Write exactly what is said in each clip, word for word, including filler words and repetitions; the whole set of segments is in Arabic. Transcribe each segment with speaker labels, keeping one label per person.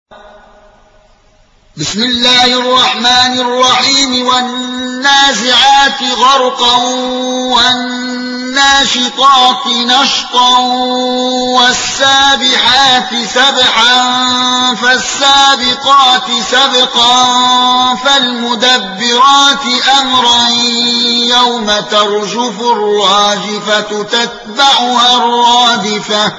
Speaker 1: بسم الله الرحمن الرحيم والنازعات غرقا والناشطات نشطا والسابحات سبحا فالسابقات سبقا فالمدبرات أمرا يوم ترجف الراجفة تتبعها الرادفة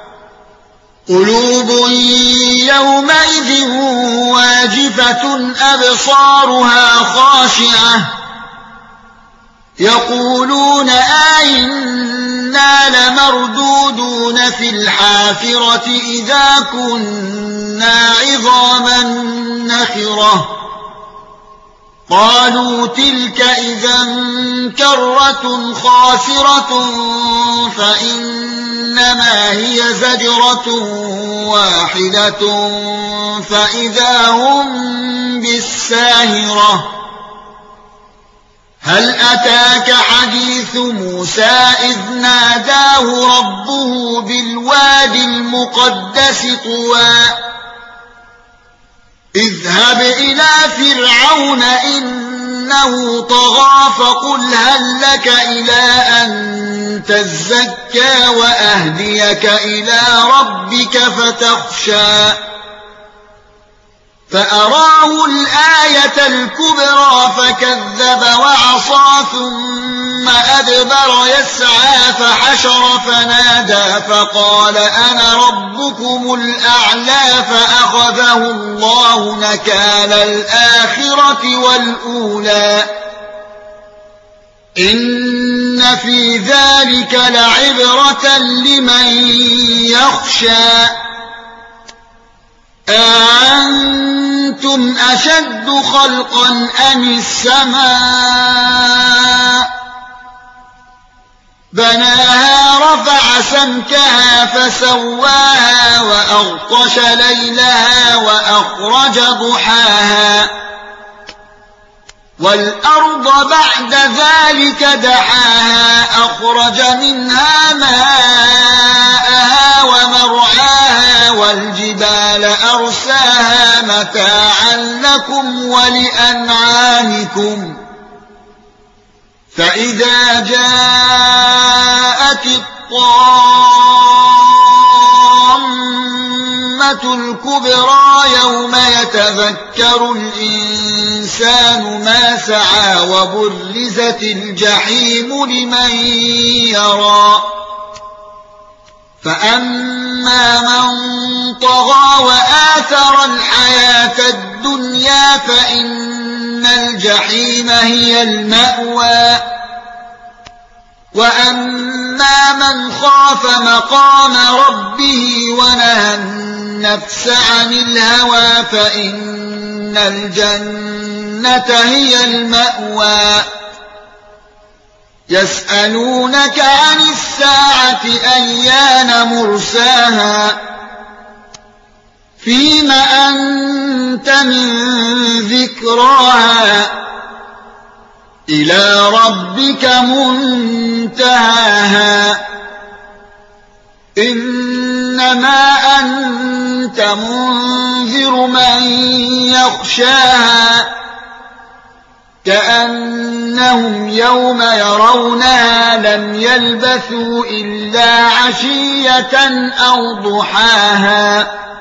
Speaker 1: قلوب يومئذ واجفة أبصارها خاشعة يقولون أئنا لمردودون في الحافرة إذا كنا عظاما نخرة قالوا تلك إذا كرة خاسرة فإنما هي زجرة واحدة فإذا هم بالساهرة هل أتاك حديث موسى إذ ناداه ربه بالواد المقدس طوى اذهب إلى فرعون إنه طغى فقل هل لك إلى أن تزكى وأهديك إلى ربك فتخشى فأراه الآية الكبرى فكذب وعصى ثم أدبر يسعى فحشر فنادى فقال أنا ربكم الأعلى فأخذه الله نكال الآخرة والأولى إن في ذلك لعبرة لمن يخشى أأنتم أشد خلقا أم السماء بناها رفع سمكها فسواها وأغطش ليلها وأخرج ضحاها والأرض بعد ذلك دحاها أخرج منها ماءها ومرعاها والجبال أرساها متاعا لكم ولأنعامكم فإذا جاءت الطامة الكبرى يوم يتذكر الإنسان ما سعى وبرزت الجحيم لمن يرى فأما من طغى وآثر الحياة الدنيا فإن الجحيم هي المأوى وأما من خاف مقام ربه ونهى النفس عن الهوى فإن الجنة هي المأوى يسألونك عن الساعة أيان مرساها فيم أنت من ذكراها إلى ربك منتهاها إنما أنت منذر من يخشاها كأنهم يوم يرونها لم يلبثوا إلا عشية أو ضحاها